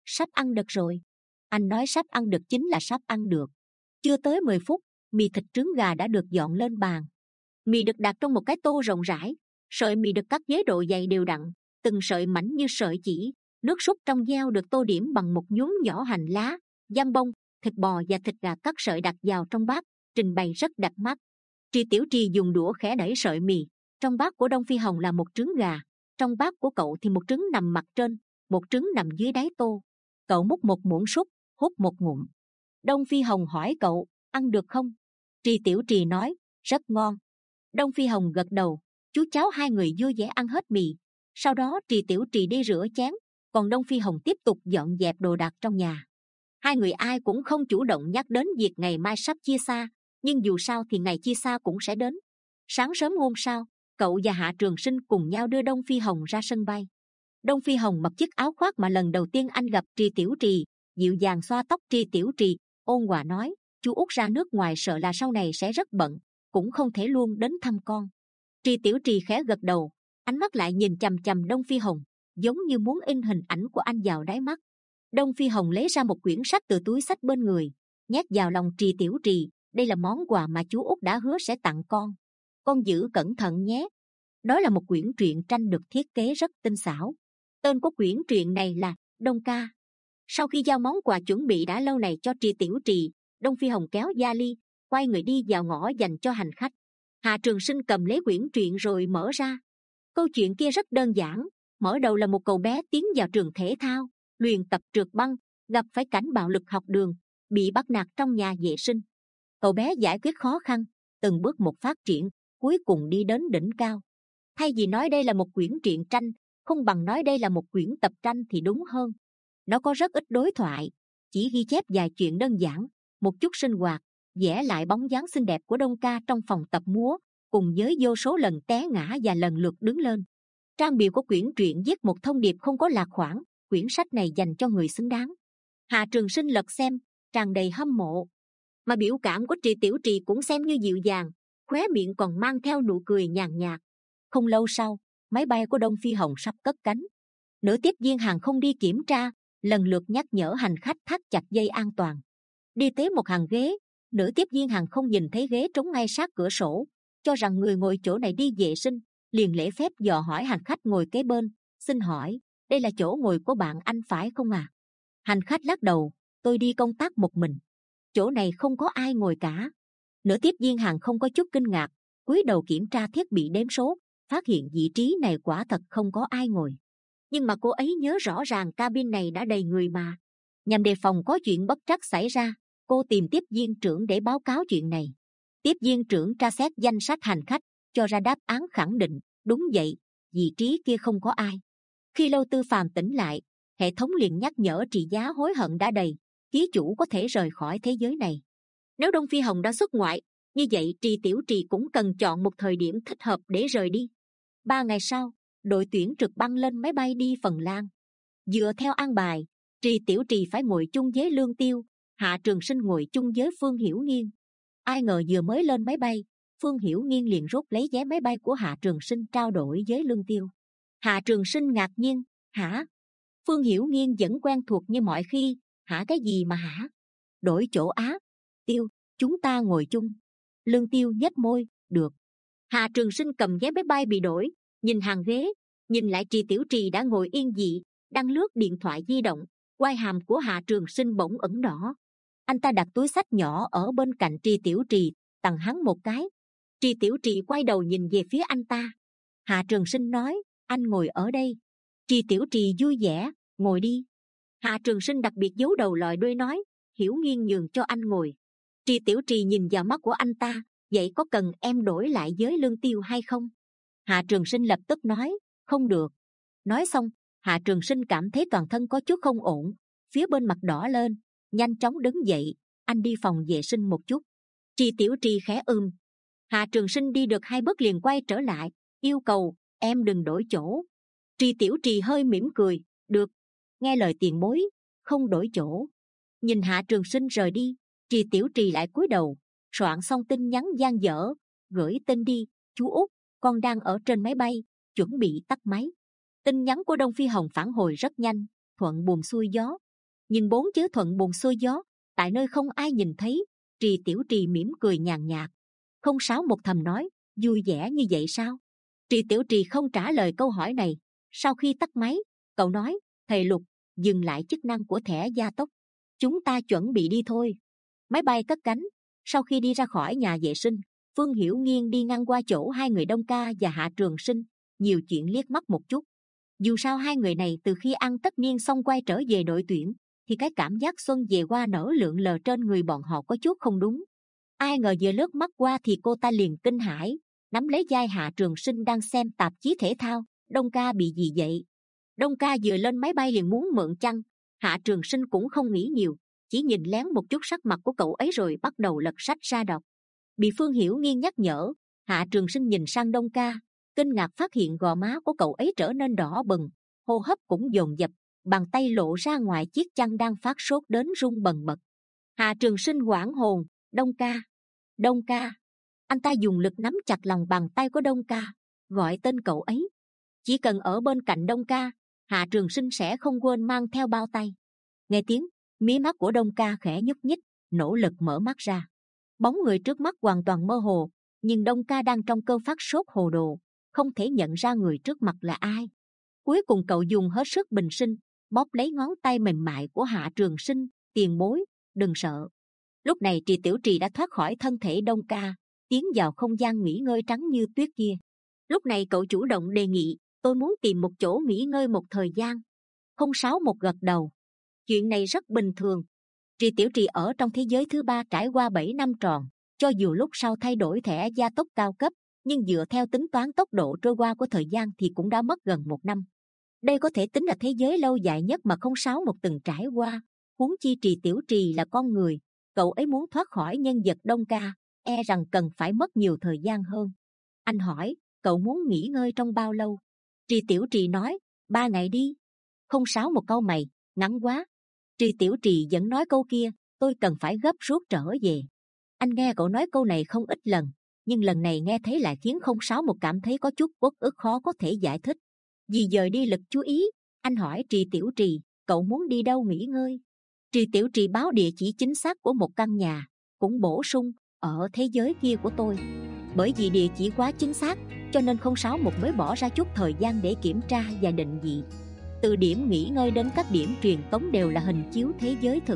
Speaker 1: sắp ăn được rồi. Anh nói sắp ăn được chính là sắp ăn được. Chưa tới mười phút, mì thịt trứng gà đã được dọn lên bàn. Mì được đặt trong một cái tô rộng rãi, sợi mì được cắt với độ dày đều đặn, từng sợi mảnh như sợi chỉ. Nước súp trong dao được tô điểm bằng một nhúm nhỏ hành lá, giam bông, thịt bò và thịt gà cắt sợi đặt vào trong bát, trình bày rất đẹp mắt. Tri Tiểu Trì dùng đũa khẽ đẩy sợi mì. Trong bát của Đông Phi Hồng là một trứng gà, trong bát của cậu thì một trứng nằm mặt trên, một trứng nằm dưới đáy tô. Cậu múc một muỗng súp, hút một ngụm. Đông Phi Hồng hỏi cậu, ăn được không? Tri Tiểu Trì nói, rất ngon. Đông Phi Hồng gật đầu. Chú cháu hai người vui vẻ ăn hết mì. Sau đó Tri Tiểu Trì đi rửa chén, còn Đông Phi Hồng tiếp tục dọn dẹp đồ đạc trong nhà. Hai người ai cũng không chủ động nhắc đến việc ngày mai sắp chia xa, nhưng dù sao thì ngày chia xa cũng sẽ đến. Sáng sớm hôm sau, cậu và Hạ Trường Sinh cùng nhau đưa Đông Phi Hồng ra sân bay. Đông Phi Hồng mặc chiếc áo khoác mà lần đầu tiên anh gặp Tri Tiểu Trì, dịu dàng xoa tóc Tri Tiểu Trì, ôn hòa nói, chú út ra nước ngoài sợ là sau này sẽ rất bận, cũng không thể luôn đến thăm con. Tri Tiểu Trì khẽ gật đầu, ánh mắt lại nhìn chằm chằm Đông Phi Hồng, giống như muốn in hình ảnh của anh vào đáy mắt. Đông Phi Hồng lấy ra một quyển sách từ túi sách bên người, nhét vào lòng Tri Tiểu Trì, đây là món quà mà chú út đã hứa sẽ tặng con. Con giữ cẩn thận nhé. Đó là một quyển truyện tranh được thiết kế rất tinh xảo. Tên của quyển truyện này là Đông Ca. Sau khi giao món quà chuẩn bị đã lâu này cho Tri Tiểu Trì, Đông Phi Hồng kéo vali, quay người đi vào ngõ dành cho hành khách. Hạ Trường Sinh cầm lấy quyển truyện rồi mở ra. Câu chuyện kia rất đơn giản. Mở đầu là một cậu bé tiến vào trường thể thao, luyện tập trượt băng, gặp phải cảnh bạo lực học đường, bị bắt nạt trong nhà vệ sinh. Cậu bé giải quyết khó khăn, từng bước một phát triển, cuối cùng đi đến đỉnh cao. Thay vì nói đây là một quyển truyện tranh, không bằng nói đây là một quyển tập tranh thì đúng hơn. Nó có rất ít đối thoại, chỉ ghi chép vài chuyện đơn giản, một chút sinh hoạt, vẽ lại bóng dáng xinh đẹp của Đông Ca trong phòng tập múa, cùng với vô số lần té ngã và lần lượt đứng lên. Trang bìa của quyển truyện viết một thông điệp không có lạc khoảng, quyển sách này dành cho người xứng đáng. Hạ Trường Sinh lật xem, tràn đầy hâm mộ. Mà biểu cảm của Tri Tiểu Trì cũng xem như dịu dàng, khóe miệng còn mang theo nụ cười nhàn nhạt. Không lâu sau, máy bay của Đông Phi Hồng sắp cất cánh. Nữ tiếp viên hàng không đi kiểm tra, lần lượt nhắc nhở hành khách thắt chặt dây an toàn. Đi tới một hàng ghế, nữ tiếp viên hàng không nhìn thấy ghế trống ngay sát cửa sổ, cho rằng người ngồi chỗ này đi vệ sinh, liền lễ phép dò hỏi hành khách ngồi kế bên, xin hỏi, đây là chỗ ngồi của bạn anh phải không à? Hành khách lắc đầu, tôi đi công tác một mình, chỗ này không có ai ngồi cả. Nữ tiếp viên hàng không có chút kinh ngạc, cúi đầu kiểm tra thiết bị đếm số, phát hiện vị trí này quả thật không có ai ngồi. Nhưng mà cô ấy nhớ rõ ràng cabin này đã đầy người mà. Nhằm đề phòng có chuyện bất trắc xảy ra, cô tìm tiếp viên trưởng để báo cáo chuyện này. Tiếp viên trưởng tra xét danh sách hành khách, cho ra đáp án khẳng định, đúng vậy, vị trí kia không có ai. Khi Lâu Tư Phàm tỉnh lại, hệ thống liền nhắc nhở trị giá hối hận đã đầy, ký chủ có thể rời khỏi thế giới này. Nếu Đông Phi Hồng đã xuất ngoại, như vậy Tri Tiểu Trì cũng cần chọn một thời điểm thích hợp để rời đi. Ba ngày sau, đội tuyển trượt băng lên máy bay đi Phần Lan. Dựa theo an bài, Tri Tiểu Trì phải ngồi chung với Lương Tiêu, Hạ Trường Sinh ngồi chung với Phương Hiểu Nghiên. Ai ngờ vừa mới lên máy bay, Phương Hiểu Nghiên liền rút lấy vé máy bay của Hạ Trường Sinh trao đổi với Lương Tiêu. Hạ Trường Sinh ngạc nhiên, hả? Phương Hiểu Nghiên vẫn quen thuộc như mọi khi, hả cái gì mà hả? Đổi chỗ á? Tiêu, chúng ta ngồi chung. Lương Tiêu nhếch môi, được. Hạ Trường Sinh cầm vé máy bay bị đổi, nhìn hàng ghế, nhìn lại Tri Tiểu Trì đã ngồi yên dị, đang lướt điện thoại di động. Quai hàm của Hạ Trường Sinh bỗng ửng đỏ. Anh ta đặt túi xách nhỏ ở bên cạnh Tri Tiểu Trì, tặng hắn một cái. Tri Tiểu Trì quay đầu nhìn về phía anh ta. Hạ Trường Sinh nói, anh ngồi ở đây. Tri Tiểu Trì vui vẻ, ngồi đi. Hạ Trường Sinh đặc biệt giấu đầu lòi đuôi nói, Hiểu Nghiên nhường cho anh ngồi. Tri Tiểu Trì nhìn vào mắt của anh ta, vậy có cần em đổi lại với Lương Tiêu hay không? Hạ Trường Sinh lập tức nói, không được. Nói xong, Hạ Trường Sinh cảm thấy toàn thân có chút không ổn, phía bên mặt đỏ lên, nhanh chóng đứng dậy, anh đi phòng vệ sinh một chút. Tri Tiểu Trì khẽ ừm. Hạ Trường Sinh đi được hai bước liền quay trở lại, yêu cầu, em đừng đổi chỗ. Tri Tiểu Trì hơi mỉm cười, được, nghe lời tiền bối, không đổi chỗ. Nhìn Hạ Trường Sinh rời đi, Tri Tiểu Trì lại cúi đầu, soạn xong tin nhắn dang dở, gửi tin đi, chú út, con đang ở trên máy bay, chuẩn bị tắt máy. Tin nhắn của Đông Phi Hồng phản hồi rất nhanh, thuận buồm xuôi gió, nhìn bốn chữ thuận buồm xuôi gió, tại nơi không ai nhìn thấy. Trì Tiểu Trì mỉm cười nhàn nhạt. Không sáu một thầm nói, vui vẻ như vậy sao? Trì Tiểu Trì không trả lời câu hỏi này. Sau khi tắt máy, cậu nói, thầy Lục, dừng lại chức năng của thẻ gia tốc. Chúng ta chuẩn bị đi thôi. Máy bay cất cánh. Sau khi đi ra khỏi nhà vệ sinh, Phương Hiểu Nghiên đi ngang qua chỗ hai người Đông Ca và Hạ Trường Sinh, nhiều chuyện liếc mắt một chút. Dù sao hai người này từ khi ăn tất niên xong quay trở về đội tuyển, thì cái cảm giác xuân về qua nở lượn lờ trên người bọn họ có chút không đúng. Ai ngờ vừa lướt mắt qua thì cô ta liền kinh hãi, nắm lấy vai Hạ Trường Sinh đang xem tạp chí thể thao. Đông Ca bị gì vậy? Đông Ca vừa lên máy bay liền muốn mượn chăn. Hạ Trường Sinh cũng không nghĩ nhiều, chỉ nhìn lén một chút sắc mặt của cậu ấy rồi bắt đầu lật sách ra đọc. Bị Phương Hiểu Nghiên nhắc nhở, Hạ Trường Sinh nhìn sang Đông Ca, kinh ngạc phát hiện gò má của cậu ấy trở nên đỏ bừng, hô hấp cũng dồn dập, bàn tay lộ ra ngoài chiếc chăn đang phát sốt đến run bần bật. Hạ Trường Sinh hoảng hồn, Đông Ca, Đông Ca. Anh ta dùng lực nắm chặt lòng bàn tay của Đông Ca, gọi tên cậu ấy. Chỉ cần ở bên cạnh Đông Ca, Hạ Trường Sinh sẽ không quên mang theo bao tay. Nghe tiếng, mí mắt của Đông Ca khẽ nhúc nhích, nỗ lực mở mắt ra. Bóng người trước mắt hoàn toàn mơ hồ, nhưng Đông Ca đang trong cơn phát sốt hồ đồ, không thể nhận ra người trước mặt là ai. Cuối cùng cậu dùng hết sức bình sinh, bóp lấy ngón tay mềm mại của Hạ Trường Sinh. Tiền bối, đừng sợ. Lúc này Trì Tiểu Trì đã thoát khỏi thân thể Đông Ca, tiến vào không gian nghỉ ngơi trắng như tuyết kia. Lúc này cậu chủ động đề nghị, tôi muốn tìm một chỗ nghỉ ngơi một thời gian. Không sáu một gật đầu. Chuyện này rất bình thường. Trì Tiểu Trì ở trong thế giới thứ ba trải qua bảy năm tròn, cho dù lúc sau thay đổi thẻ gia tốc cao cấp, nhưng dựa theo tính toán tốc độ trôi qua của thời gian thì cũng đã mất gần một năm. Đây có thể tính là thế giới lâu dài nhất mà không sáu một từng trải qua. Huống chi Trì Tiểu Trì là con người, cậu ấy muốn thoát khỏi nhân vật Đông Ca, e rằng cần phải mất nhiều thời gian hơn. Anh hỏi, cậu muốn nghỉ ngơi trong bao lâu? Trì Tiểu Trì nói, ba ngày đi. Không sáu một câu mày, ngắn quá. Trì Tiểu Trì vẫn nói câu kia, tôi cần phải gấp rút trở về. Anh nghe cậu nói câu này không ít lần, nhưng lần này nghe thấy lại khiến không sáu một cảm thấy có chút uất ức khó có thể giải thích. Vì dời đi lực chú ý, anh hỏi Trì Tiểu Trì, cậu muốn đi đâu nghỉ ngơi? Trì Tiểu Trì báo địa chỉ chính xác của một căn nhà, cũng bổ sung, ở thế giới kia của tôi. Bởi vì địa chỉ quá chính xác, cho nên không sáu một mới bỏ ra chút thời gian để kiểm tra và định vị. Từ điểm nghỉ ngơi đến các điểm truyền tống đều là hình chiếu thế giới thực.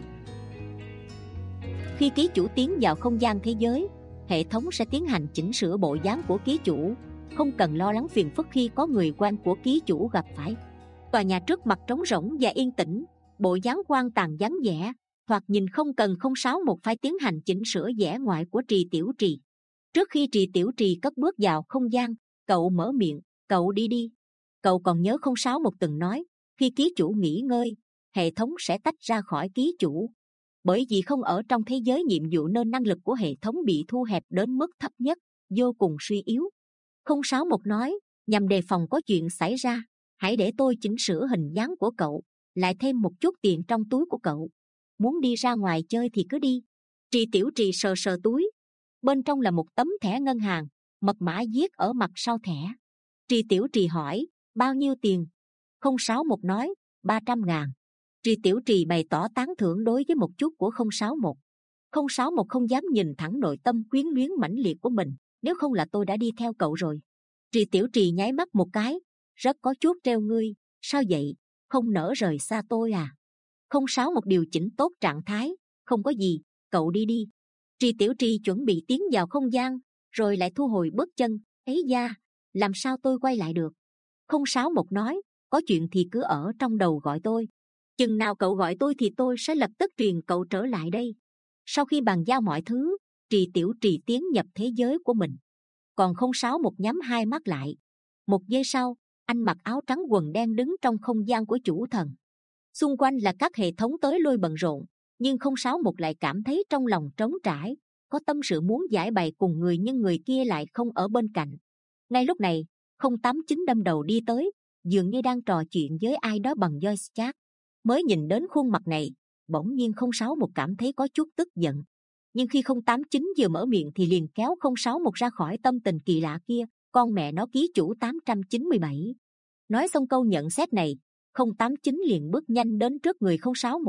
Speaker 1: Khi ký chủ tiến vào không gian thế giới, hệ thống sẽ tiến hành chỉnh sửa bộ dáng của ký chủ, không cần lo lắng phiền phức khi có người quen của ký chủ gặp phải. Tòa nhà trước mặt trống rỗng và yên tĩnh, bộ dáng hoang tàn vắng vẻ, hoặc nhìn không cần không sáu một phải tiến hành chỉnh sửa vẻ ngoài của Trì Tiểu Trì. Trước khi Trì Tiểu Trì cất bước vào không gian, cậu mở miệng, cậu đi đi. Cậu còn nhớ không sáu một từng nói, khi ký chủ nghỉ ngơi, hệ thống sẽ tách ra khỏi ký chủ. Bởi vì không ở trong thế giới nhiệm vụ nên năng lực của hệ thống bị thu hẹp đến mức thấp nhất, vô cùng suy yếu. Không sáu một nói, nhằm đề phòng có chuyện xảy ra, hãy để tôi chỉnh sửa hình dáng của cậu, lại thêm một chút tiền trong túi của cậu. Muốn đi ra ngoài chơi thì cứ đi. Trì Tiểu Trì sờ sờ túi, bên trong là một tấm thẻ ngân hàng, mật mã viết ở mặt sau thẻ. Trì Tiểu Trì hỏi, bao nhiêu tiền? Không sáu một nói, ba trăm ngàn. Trì Tiểu Trì bày tỏ tán thưởng đối với một chút của không sáu một. Không sáu một không dám nhìn thẳng nội tâm quyến luyến mãnh liệt của mình, nếu không là tôi đã đi theo cậu rồi. Trì Tiểu Trì nháy mắt một cái, rất có chút trêu ngươi, sao vậy, không nỡ rời xa tôi à? Không sáu một điều chỉnh tốt trạng thái, không có gì, cậu đi đi. Trì Tiểu Trì chuẩn bị tiến vào không gian, rồi lại thu hồi bước chân, ấy da, làm sao tôi quay lại được? Không sáu một nói, có chuyện thì cứ ở trong đầu gọi tôi. Chừng nào cậu gọi tôi thì tôi sẽ lập tức truyền cậu trở lại đây. Sau khi bàn giao mọi thứ, Trì Tiểu Trì tiến nhập thế giới của mình. Còn không sáu một nhắm hai mắt lại. Một giây sau, anh mặc áo trắng quần đen đứng trong không gian của chủ thần. Xung quanh là các hệ thống tới lui bận rộn, nhưng không sáu một lại cảm thấy trong lòng trống trải, có tâm sự muốn giải bày cùng người nhưng người kia lại không ở bên cạnh. Ngay lúc này, không tám chín đâm đầu đi tới, dường như đang trò chuyện với ai đó bằng voice chat. Mới nhìn đến khuôn mặt này, bỗng nhiên không sáu một cảm thấy có chút tức giận. Nhưng khi không tám chín vừa mở miệng thì liền kéo không sáu một ra khỏi tâm tình kỳ lạ kia, con mẹ nó ký chủ tám trăm chín mươi bảy. Nói xong câu nhận xét này, không tám chín liền bước nhanh đến trước người không sáu một,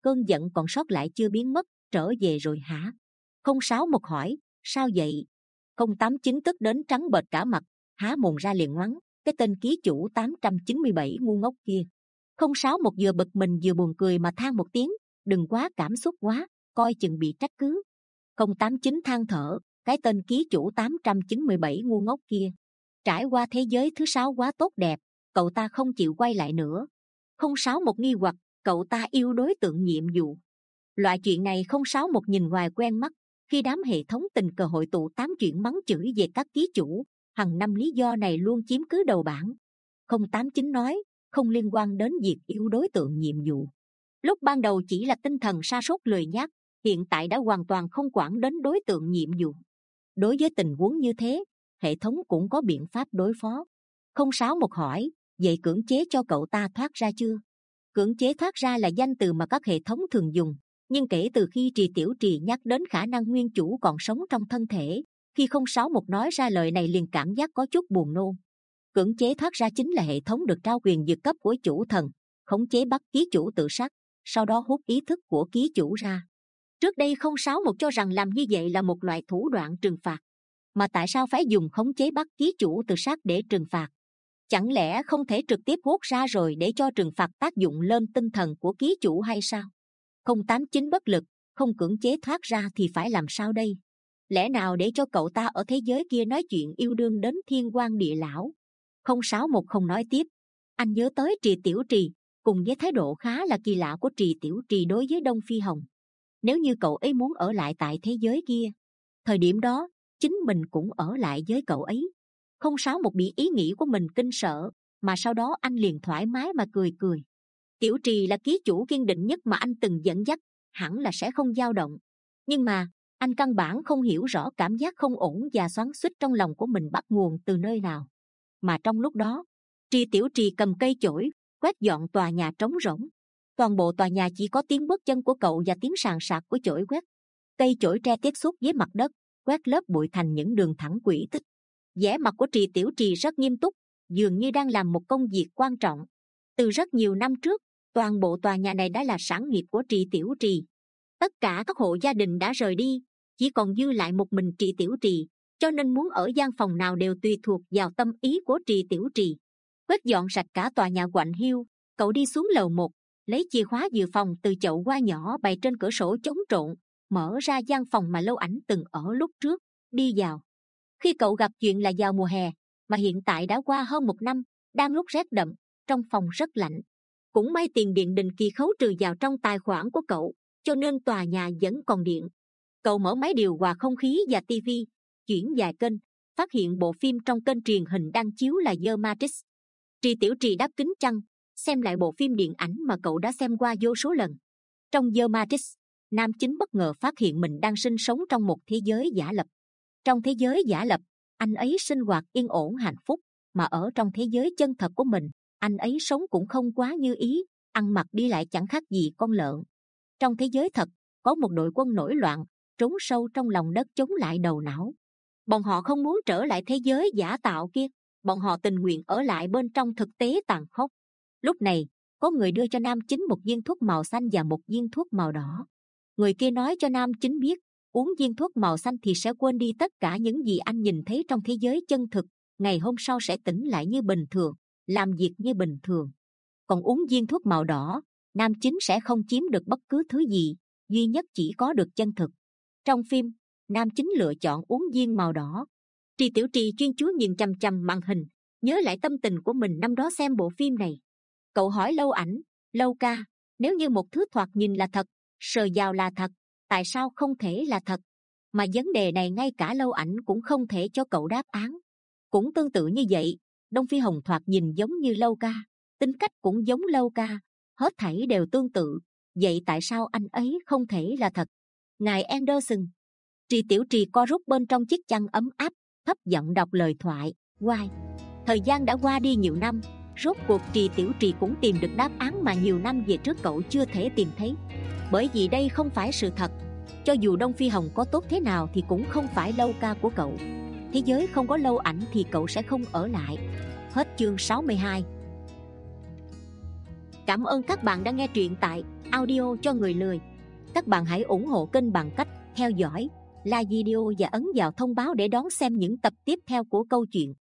Speaker 1: cơn giận còn sót lại chưa biến mất, trở về rồi hả? Không sáu một hỏi, sao vậy? Không tám chín tức đến trắng bệch cả mặt, há mồm ra liền ngoắn, cái tên ký chủ tám trăm chín mươi bảy ngu ngốc kia. Không sáu một vừa bực mình vừa buồn cười mà than một tiếng, đừng quá cảm xúc quá, coi chừng bị trách cứ. Không tám chín than thở, cái tên ký chủ tám trăm chín mươi bảy ngu ngốc kia. Trải qua thế giới thứ sáu quá tốt đẹp, cậu ta không chịu quay lại nữa. Không sáu một nghi hoặc, cậu ta yêu đối tượng nhiệm vụ. Loại chuyện này không sáu một nhìn ngoài quen mắt, khi đám hệ thống tình cờ hội tụ tám chuyện mắng chửi về các ký chủ, hằng năm lý do này luôn chiếm cứ đầu bảng. Không tám chín nói, không liên quan đến việc yêu đối tượng nhiệm vụ. Lúc ban đầu chỉ là tinh thần sa sút lười nhác, hiện tại đã hoàn toàn không quản đến đối tượng nhiệm vụ. Đối với tình huống như thế, hệ thống cũng có biện pháp đối phó. Không sáu một hỏi, vậy cưỡng chế cho cậu ta thoát ra chưa? Cưỡng chế thoát ra là danh từ mà các hệ thống thường dùng, nhưng kể từ khi Trì Tiểu Trì nhắc đến khả năng nguyên chủ còn sống trong thân thể, khi không sáu một nói ra lời này liền cảm giác có chút buồn nôn. Cưỡng chế thoát ra chính là hệ thống được trao quyền vượt cấp của chủ thần, khống chế bắt ký chủ tự sát, sau đó hút ý thức của ký chủ ra. Trước đây không sáu một cho rằng làm như vậy là một loại thủ đoạn trừng phạt, mà tại sao phải dùng khống chế bắt ký chủ tự sát để trừng phạt? Chẳng lẽ không thể trực tiếp hút ra rồi để cho trừng phạt tác dụng lên tinh thần của ký chủ hay sao? Không tám chín bất lực, không cưỡng chế thoát ra thì phải làm sao đây? Lẽ nào để cho cậu ta ở thế giới kia nói chuyện yêu đương đến thiên quan địa lão? Không sáu một không nói tiếp. Anh nhớ tới Trì Tiểu Trì, cùng với thái độ khá là kỳ lạ của Trì Tiểu Trì đối với Đông Phi Hồng. Nếu như cậu ấy muốn ở lại tại thế giới kia, thời điểm đó chính mình cũng ở lại với cậu ấy. Không sáu một bị ý nghĩ của mình kinh sợ, mà sau đó anh liền thoải mái mà cười cười. Tiểu Trì là ký chủ kiên định nhất mà anh từng dẫn dắt, hẳn là sẽ không dao động. Nhưng mà anh căn bản không hiểu rõ cảm giác không ổn và xoắn xuýt trong lòng của mình bắt nguồn từ nơi nào. Mà trong lúc đó, Trì Tiểu Trì cầm cây chổi quét dọn tòa nhà trống rỗng. Toàn bộ tòa nhà chỉ có tiếng bước chân của cậu và tiếng sàn sạt của chổi quét. Cây chổi tre tiếp xúc với mặt đất, quét lớp bụi thành những đường thẳng quỹ tích. Vẻ mặt của Trì Tiểu Trì rất nghiêm túc, dường như đang làm một công việc quan trọng. Từ rất nhiều năm trước, toàn bộ tòa nhà này đã là sản nghiệp của Trì Tiểu Trì. Tất cả các hộ gia đình đã rời đi, chỉ còn dư lại một mình Trì Tiểu Trì, cho nên muốn ở gian phòng nào đều tùy thuộc vào tâm ý của Trì Tiểu Trì. Quét dọn sạch cả tòa nhà quạnh hiu, cậu đi xuống lầu một, lấy chìa khóa dự phòng từ chậu hoa nhỏ bày trên cửa sổ chống trộn, mở ra gian phòng mà Lâu Ảnh từng ở lúc trước, đi vào. Khi cậu gặp chuyện là vào mùa hè, mà hiện tại đã qua hơn một năm, đang lúc rét đậm, trong phòng rất lạnh. Cũng may tiền điện định kỳ khấu trừ vào trong tài khoản của cậu, cho nên tòa nhà vẫn còn điện. Cậu mở máy điều hòa không khí và tivi, chuyển vài kênh, phát hiện bộ phim trong kênh truyền hình đang chiếu là The Matrix. Trì Tiểu Trì đắp kính chăn, xem lại bộ phim điện ảnh mà cậu đã xem qua vô số lần. Trong The Matrix, nam chính bất ngờ phát hiện mình đang sinh sống trong một thế giới giả lập. Trong thế giới giả lập, anh ấy sinh hoạt yên ổn hạnh phúc, mà ở trong thế giới chân thật của mình, anh ấy sống cũng không quá như ý, ăn mặc đi lại chẳng khác gì con lợn. Trong thế giới thật, có một đội quân nổi loạn, trốn sâu trong lòng đất chống lại đầu não. Bọn họ không muốn trở lại thế giới giả tạo kia, bọn họ tình nguyện ở lại bên trong thực tế tàn khốc. Lúc này, có người đưa cho nam chính một viên thuốc màu xanh và một viên thuốc màu đỏ. Người kia nói cho nam chính biết, uống viên thuốc màu xanh thì sẽ quên đi tất cả những gì anh nhìn thấy trong thế giới chân thực, ngày hôm sau sẽ tỉnh lại như bình thường, làm việc như bình thường. Còn uống viên thuốc màu đỏ, nam chính sẽ không chiếm được bất cứ thứ gì, duy nhất chỉ có được chân thực. Trong phim, nam chính lựa chọn uống viên màu đỏ. Trì Tiểu Trì chuyên chú nhìn chằm chằm màn hình, nhớ lại tâm tình của mình năm đó xem bộ phim này. Cậu hỏi Lâu Ảnh, Lâu ca, nếu như một thứ thoạt nhìn là thật, sờ vào là thật, tại sao không thể là thật? Mà vấn đề này ngay cả Lâu Ảnh cũng không thể cho cậu đáp án. Cũng tương tự như vậy, Đông Phi Hồng thoạt nhìn giống như Lâu ca, tính cách cũng giống Lâu ca, hết thảy đều tương tự. Vậy tại sao anh ấy không thể là thật? Ngài Anderson. Trì Tiểu Trì co rút bên trong chiếc chăn ấm áp, thấp giọng đọc lời thoại. Why? Thời gian đã qua đi nhiều năm, rốt cuộc Trì Tiểu Trì cũng tìm được đáp án mà nhiều năm về trước cậu chưa thể tìm thấy. Bởi vì đây không phải sự thật. Cho dù Đông Phi Hồng có tốt thế nào thì cũng không phải Lâu ca của cậu. Thế giới không có Lâu Ảnh thì cậu sẽ không ở lại. Hết chương sáu mươi hai. Cảm ơn các bạn đã nghe truyện tại audio cho người lười. Các bạn hãy ủng hộ kênh bằng cách theo dõi, like video và ấn vào thông báo để đón xem những tập tiếp theo của câu chuyện.